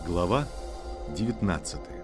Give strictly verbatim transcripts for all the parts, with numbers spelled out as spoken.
Глава девятнадцатая.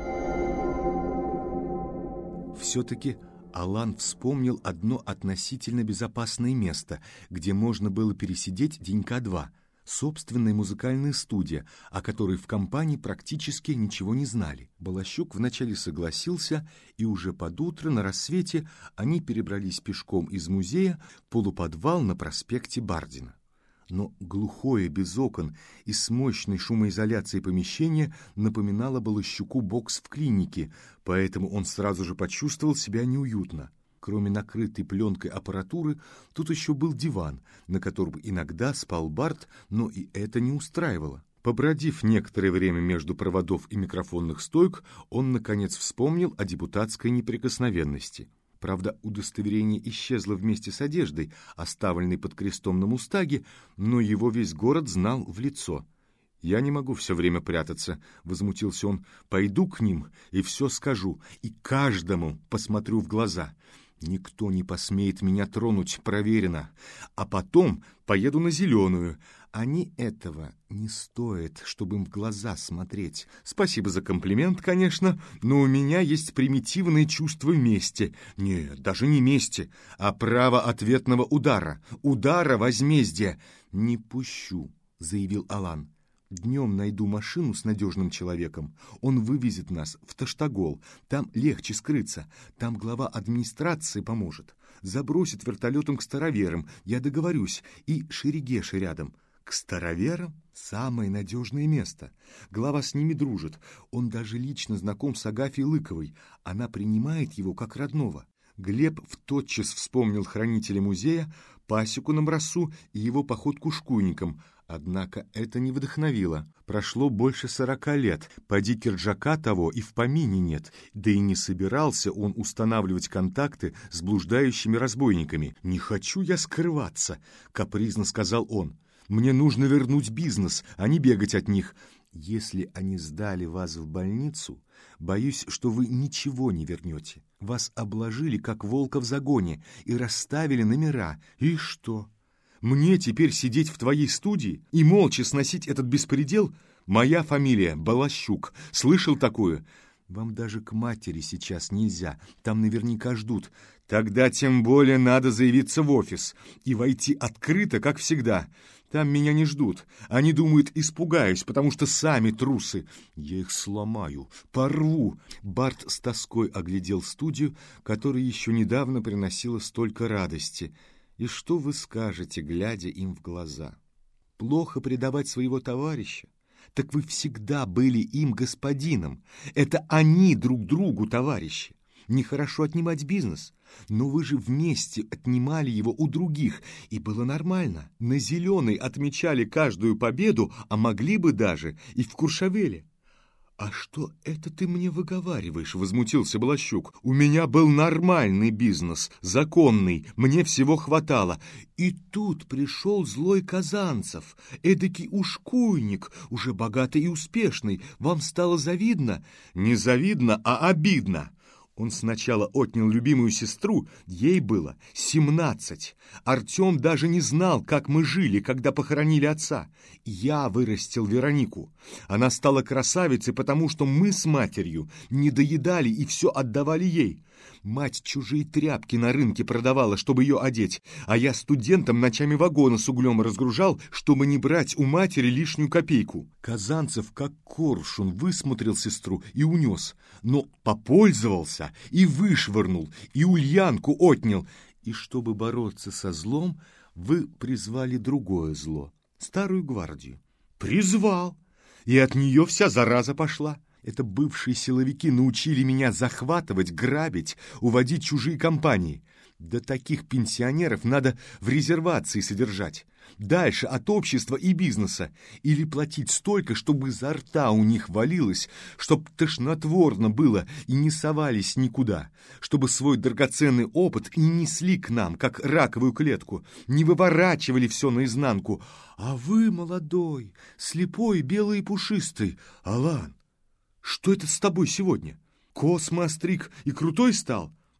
Все-таки Алан вспомнил одно относительно безопасное место, где можно было пересидеть денька два. Собственная музыкальная студия, о которой в компании практически ничего не знали. Балащук вначале согласился, и уже под утро на рассвете они перебрались пешком из музея в полуподвал на проспекте Бардина. Но глухое, без окон и с мощной шумоизоляцией помещение напоминало Балащуку бокс в клинике, поэтому он сразу же почувствовал себя неуютно. Кроме накрытой пленкой аппаратуры, тут еще был диван, на котором иногда спал Барт, но и это не устраивало. Побродив некоторое время между проводов и микрофонных стоек, он, наконец, вспомнил о депутатской неприкосновенности. Правда, удостоверение исчезло вместе с одеждой, оставленной под крестом на мустаге, но его весь город знал в лицо. «Я не могу все время прятаться», — возмутился он. «Пойду к ним и все скажу, и каждому посмотрю в глаза. Никто не посмеет меня тронуть, проверено. А потом поеду на Зеленую. Они этого не стоят, чтобы им в глаза смотреть. Спасибо за комплимент, конечно, но у меня есть примитивное чувство мести. Нет, даже не мести, а право ответного удара. Удара возмездия. Не пущу», — заявил Алан. «Днем найду машину с надежным человеком. Он вывезет нас в Таштагол. Там легче скрыться. Там глава администрации поможет. Забросит вертолетом к староверам. Я договорюсь. И Шерегеши рядом. К староверам самое надежное место. Глава с ними дружит. Он даже лично знаком с Агафьей Лыковой. Она принимает его как родного». Глеб тотчас вспомнил хранителя музея, пасеку на Мросу и его поход к ушкуйникам. Однако это не вдохновило. Прошло больше сорока лет, поди Кирджака того и в помине нет, да и не собирался он устанавливать контакты с блуждающими разбойниками. «Не хочу я скрываться», — капризно сказал он. «Мне нужно вернуть бизнес, а не бегать от них. Если они сдали вас в больницу, боюсь, что вы ничего не вернете. Вас обложили, как волка в загоне, и расставили номера. И что? Мне теперь сидеть в твоей студии и молча сносить этот беспредел? Моя фамилия Балащук. Слышал такую? Вам даже к матери сейчас нельзя, там наверняка ждут. Тогда тем более надо заявиться в офис и войти открыто, как всегда. Там меня не ждут. Они думают, испугаюсь, потому что сами трусы. Я их сломаю, порву». Барт с тоской оглядел студию, которая еще недавно приносила столько радости. И что вы скажете, глядя им в глаза? Плохо предавать своего товарища? Так вы всегда были им господином. Это они друг другу товарищи. Нехорошо отнимать бизнес, но вы же вместе отнимали его у других, и было нормально. На Зеленой отмечали каждую победу, а могли бы даже и в Куршавеле. «А что это ты мне выговариваешь?» — возмутился Балащук. «У меня был нормальный бизнес, законный, мне всего хватало. И тут пришел злой Казанцев, эдакий ушкуйник, уже богатый и успешный. Вам стало завидно?» «Не завидно, а обидно». Он сначала отнял любимую сестру, ей было семнадцать. Артем даже не знал, как мы жили, когда похоронили отца. Я вырастил Веронику. Она стала красавицей, потому что мы с матерью не доедали и все отдавали ей. Мать чужие тряпки на рынке продавала, чтобы ее одеть, а я студентам ночами вагоны с углем разгружал, чтобы не брать у матери лишнюю копейку. Казанцев, как коршун, высмотрел сестру и унес, но попользовался и вышвырнул, и Ульянку отнял. И чтобы бороться со злом, вы призвали другое зло, старую гвардию. Призвал, и от нее вся зараза пошла. Это бывшие силовики научили меня захватывать, грабить, уводить чужие компании. Да таких пенсионеров надо в резервации содержать. Дальше от общества и бизнеса. Или платить столько, чтобы изо рта у них валилось, чтоб тошнотворно было и не совались никуда. Чтобы свой драгоценный опыт не несли к нам, как раковую клетку, не выворачивали все наизнанку. А вы, молодой, слепой, белый и пушистый, Алан, что это с тобой сегодня? Космо остриг и крутой стал?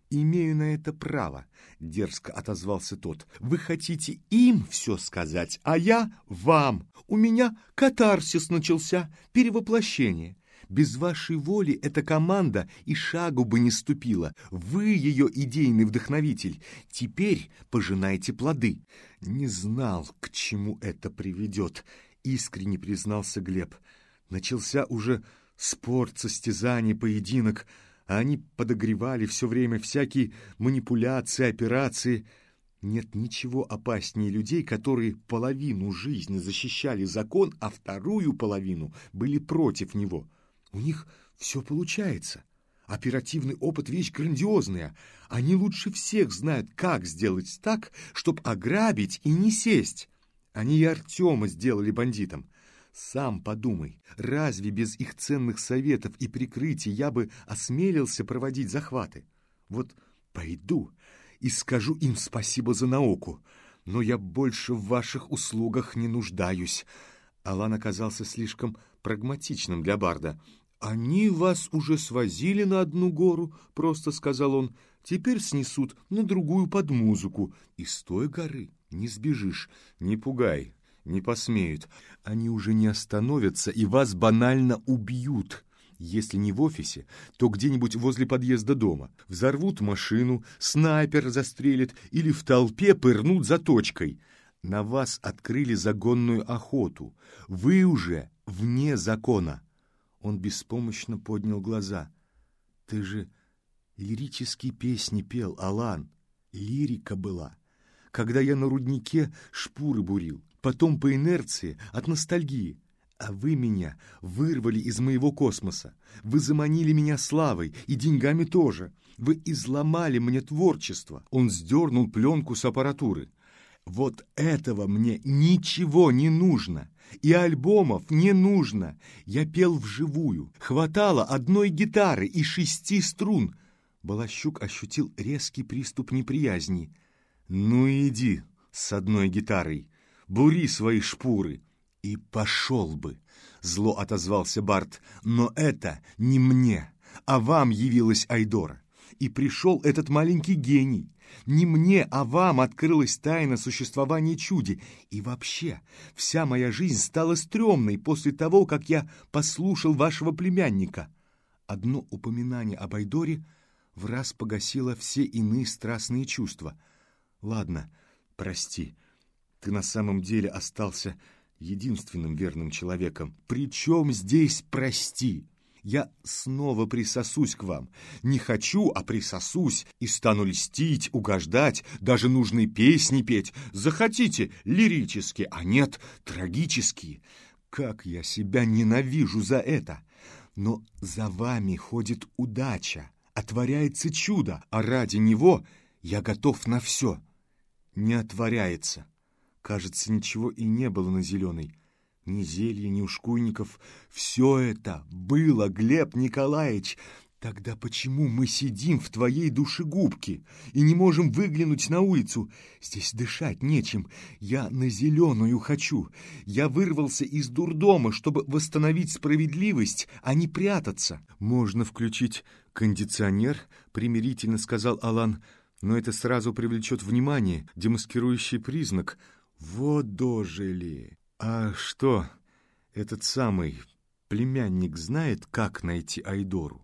«Имею на это право», — дерзко отозвался тот. «Вы хотите им все сказать, а я вам. У меня катарсис начался, перевоплощение. Без вашей воли эта команда и шагу бы не ступила. Вы ее идейный вдохновитель. Теперь пожинайте плоды». «Не знал, к чему это приведет», — искренне признался Глеб. «Начался уже спорт, состязание, поединок, а они подогревали все время всякие манипуляции, операции. Нет ничего опаснее людей, которые половину жизни защищали закон, а вторую половину были против него. У них все получается. Оперативный опыт — вещь грандиозная. Они лучше всех знают, как сделать так, чтобы ограбить и не сесть. Они и Артема сделали бандитом. Сам подумай, разве без их ценных советов и прикрытий я бы осмелился проводить захваты? Вот пойду и скажу им спасибо за науку, но я больше в ваших услугах не нуждаюсь». Алан оказался слишком прагматичным для барда. «Они вас уже свозили на одну гору», — просто сказал он. «Теперь снесут на другую под музыку. И с той горы не сбежишь. Не пугай, не посмеют. Они уже не остановятся и вас банально убьют. Если не в офисе, то где-нибудь возле подъезда дома. Взорвут машину, снайпер застрелит или в толпе пырнут заточкой. На вас открыли загонную охоту. Вы уже вне закона». Он беспомощно поднял глаза. «Ты же лирические песни пел, Алан. Лирика была. Когда я на руднике шпуры бурил, потом по инерции от ностальгии. А вы меня вырвали из моего космоса. Вы заманили меня славой и деньгами тоже. Вы изломали мне творчество». Он сдернул пленку с аппаратуры. «Вот этого мне ничего не нужно. И альбомов не нужно. Я пел вживую. Хватало одной гитары и шести струн». Балащук ощутил резкий приступ неприязни. «Ну иди с одной гитарой, бури свои шпуры». «И пошел бы», — зло отозвался Барт. «Но это не мне, а вам явилась Айдора. И пришел этот маленький гений. Не мне, а вам открылась тайна существования чуди. И вообще, вся моя жизнь стала стрёмной после того, как я послушал вашего племянника». Одно упоминание об Айдоре враз погасило все иные страстные чувства. «Ладно, прости, ты на самом деле остался единственным верным человеком. Причем здесь прости? Я снова присосусь к вам. Не хочу, а присосусь и стану льстить, угождать, даже нужные песни петь. Захотите — лирические, а нет — трагические. Как я себя ненавижу за это! Но за вами ходит удача, отворяется чудо, а ради него я готов на все. Не отворяется. Кажется, ничего и не было на Зеленой. Ни зелья, ни ушкуйников. Все это было, Глеб Николаевич. Тогда почему мы сидим в твоей душегубке и не можем выглянуть на улицу? Здесь дышать нечем. Я на Зеленую хочу. Я вырвался из дурдома, чтобы восстановить справедливость, а не прятаться. Можно включить кондиционер, примирительно сказал Алан, но это сразу привлечет внимание, демаскирующий признак. Вот дожили. А что, этот самый племянник знает, как найти Айдору?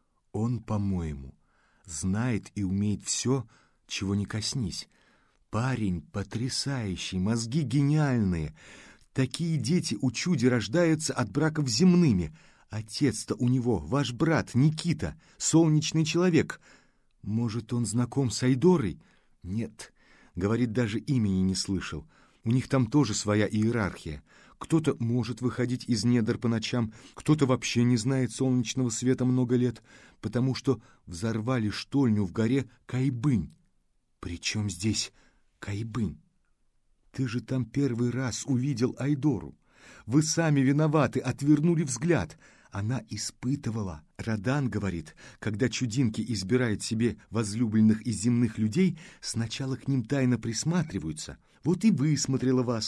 Он, по-моему, знает и умеет все, чего не коснись. Парень потрясающий, мозги гениальные. Такие дети у чуди рождаются от браков земными. Отец-то у него, ваш брат Никита, солнечный человек. Может, он знаком с Айдорой? Нет, говорит, даже имени не слышал. У них там тоже своя иерархия. Кто-то может выходить из недр по ночам, кто-то вообще не знает солнечного света много лет, потому что взорвали штольню в горе Кайбынь. Причем здесь Кайбынь? Ты же там первый раз увидел Айдору. Вы сами виноваты, отвернули взгляд. Она испытывала. Радан говорит, когда чудинки избирают себе возлюбленных из земных людей, сначала к ним тайно присматриваются. Вот и высмотрела вас.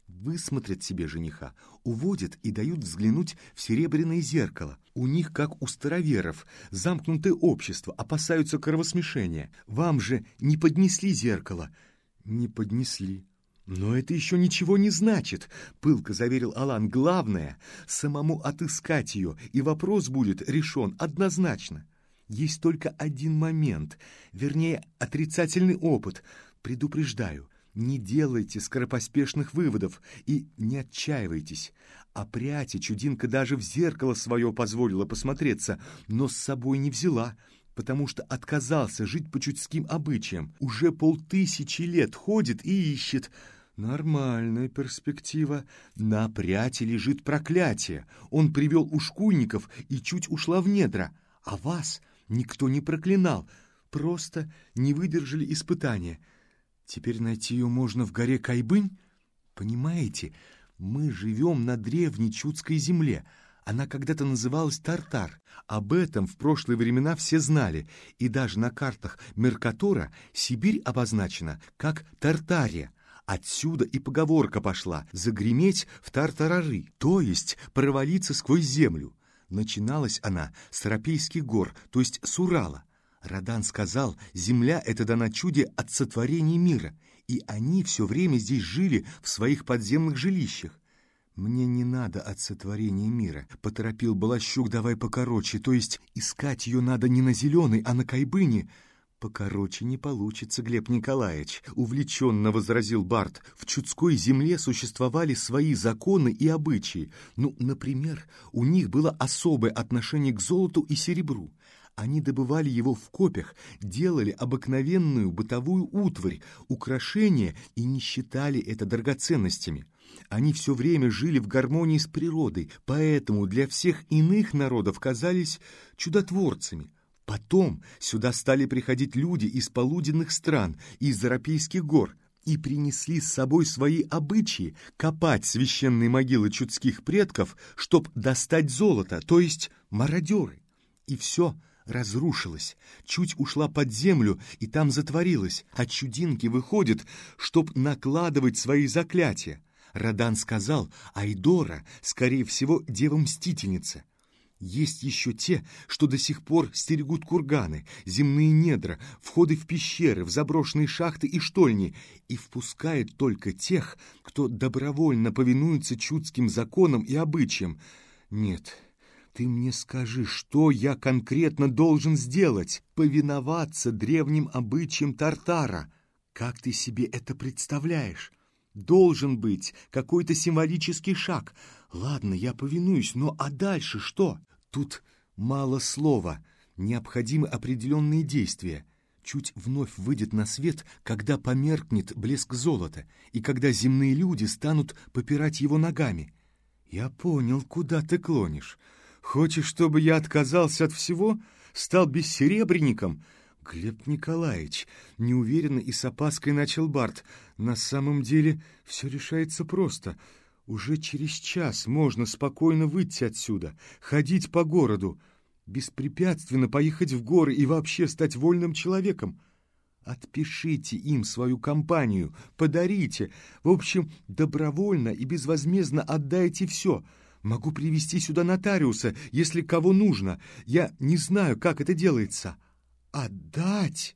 Высмотрят себе жениха, уводят и дают взглянуть в серебряное зеркало. У них, как у староверов, замкнутое общество, опасаются кровосмешения. Вам же не поднесли зеркало? Не поднесли. Но это еще ничего не значит, пылко заверил Алан. Главное — самому отыскать ее, и вопрос будет решен однозначно. Есть только один момент, вернее, отрицательный опыт. Предупреждаю. Не делайте скоропоспешных выводов и не отчаивайтесь. О пряти чудинка даже в зеркало свое позволила посмотреться, но с собой не взяла, потому что отказался жить по чудским обычаям. Уже полтысячи лет ходит и ищет. Нормальная перспектива. На пряти лежит проклятие. Он привел ушкуйников и чуть ушла в недра. А вас никто не проклинал, просто не выдержали испытания. Теперь найти ее можно в горе Кайбынь? Понимаете, мы живем на древней чудской земле. Она когда-то называлась Тартар. Об этом в прошлые времена все знали. И даже на картах Меркатора Сибирь обозначена как Тартария. Отсюда и поговорка пошла «загреметь в тартарары», то есть провалиться сквозь землю. Начиналась она с Рапейских гор, то есть с Урала. Радан сказал, земля — это дана чуде от сотворения мира, и они все время здесь жили в своих подземных жилищах. «Мне не надо от сотворения мира», — поторопил Балащук, — «давай покороче, то есть искать ее надо не на Зеленой, а на Кайбыне». «Покороче не получится, Глеб Николаевич», — увлеченно возразил Барт. «В чудской земле существовали свои законы и обычаи. Ну, например, у них было особое отношение к золоту и серебру. Они добывали его в копях, делали обыкновенную бытовую утварь, украшения и не считали это драгоценностями. Они все время жили в гармонии с природой, поэтому для всех иных народов казались чудотворцами. Потом сюда стали приходить люди из полуденных стран, из Рапейских гор, и принесли с собой свои обычаи копать священные могилы чудских предков, чтоб достать золото, то есть мародеры. И все разрушилось, чуть ушла под землю и там затворилась, а чудинки выходят, чтоб накладывать свои заклятия. Радан сказал, Айдора, скорее всего, дева-мстительница. Есть еще те, что до сих пор стерегут курганы, земные недра, входы в пещеры, в заброшенные шахты и штольни, и впускает только тех, кто добровольно повинуется чудским законам и обычаям. Нет, ты мне скажи, что я конкретно должен сделать? Повиноваться древним обычаям Тартара. Как ты себе это представляешь? Должен быть какой-то символический шаг. Ладно, я повинуюсь, но а дальше что? Тут мало слова, необходимы определенные действия. Чуть вновь выйдет на свет, когда померкнет блеск золота, и когда земные люди станут попирать его ногами. Я понял, куда ты клонишь. Хочешь, чтобы я отказался от всего? Стал бессеребренником? Глеб Николаевич, неуверенно и с опаской начал Барт. На самом деле все решается просто. Уже через час можно спокойно выйти отсюда, ходить по городу, беспрепятственно поехать в горы и вообще стать вольным человеком. Отпишите им свою компанию, подарите. В общем, добровольно и безвозмездно отдайте все. Могу привести сюда нотариуса, если кого нужно. Я не знаю, как это делается. Отдать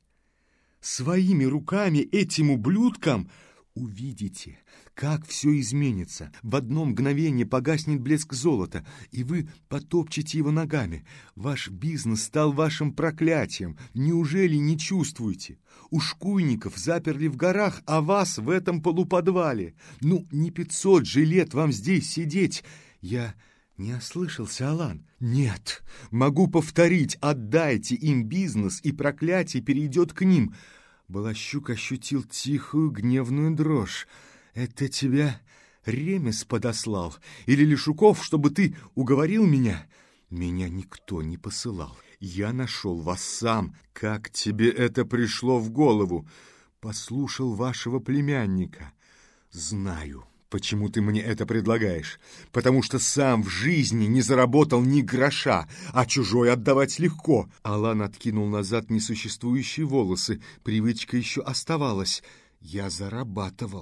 своими руками этим ублюдкам? Увидите, как все изменится. В одно мгновение погаснет блеск золота, и вы потопчете его ногами. Ваш бизнес стал вашим проклятием. Неужели не чувствуете? Ушкуйников заперли в горах, а вас в этом полуподвале. Ну, не пятьсот же лет вам здесь сидеть. Я не ослышался, Алан? Нет, могу повторить. Отдайте им бизнес, и проклятие перейдет к ним. Балащук ощутил тихую гневную дрожь. «Это тебя Ремес подослал? Или Лешуков, чтобы ты уговорил меня?» «Меня никто не посылал. Я нашел вас сам. Как тебе это пришло в голову?» «Послушал вашего племянника». «Знаю, почему ты мне это предлагаешь. Потому что сам в жизни не заработал ни гроша, а чужой отдавать легко». Алан откинул назад несуществующие волосы. Привычка еще оставалась. «Я зарабатывал.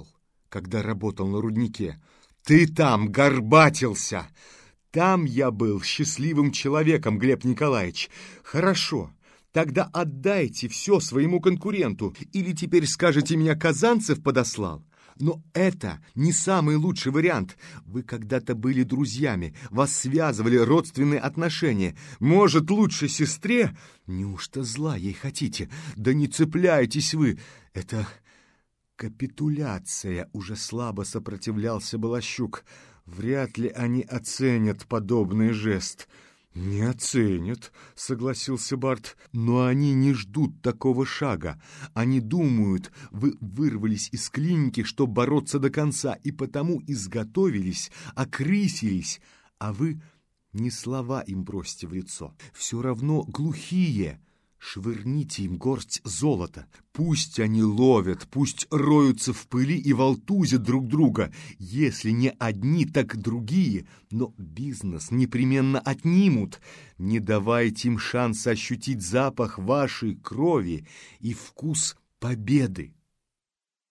когда работал на руднике. Ты там горбатился. Там я был счастливым человеком, Глеб Николаевич. Хорошо, тогда отдайте все своему конкуренту. Или теперь скажете, меня Казанцев подослал? Но это не самый лучший вариант. Вы когда-то были друзьями, вас связывали родственные отношения. Может, лучше сестре? Неужто зла ей хотите? Да не цепляйтесь вы. Это капитуляция, уже слабо сопротивлялся Балащук. Вряд ли они оценят подобный жест. «Не оценят», — согласился Барт, — «но они не ждут такого шага. Они думают, вы вырвались из клиники, чтобы бороться до конца, и потому изготовились, окрысились, а вы не слова им бросьте в лицо. Все равно глухие. Швырните им горсть золота. Пусть они ловят, пусть роются в пыли и волтузят друг друга. Если не одни, так другие. Но бизнес непременно отнимут. Не давайте им шанса ощутить запах вашей крови и вкус победы.